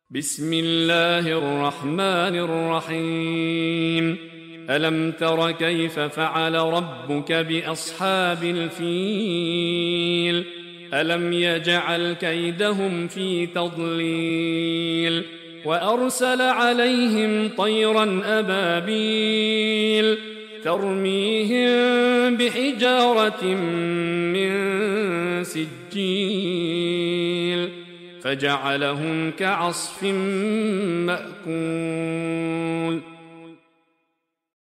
بسم الله الرحمن الرحيم. ألم تر كيف فعل ربك بأصحاب الفيل؟ ألم يجعل كيدهم في تضليل وأرسل عليهم طيرا أبابيل ترميهم بحجارة من سجيل فجعلهم كعصف مأكول.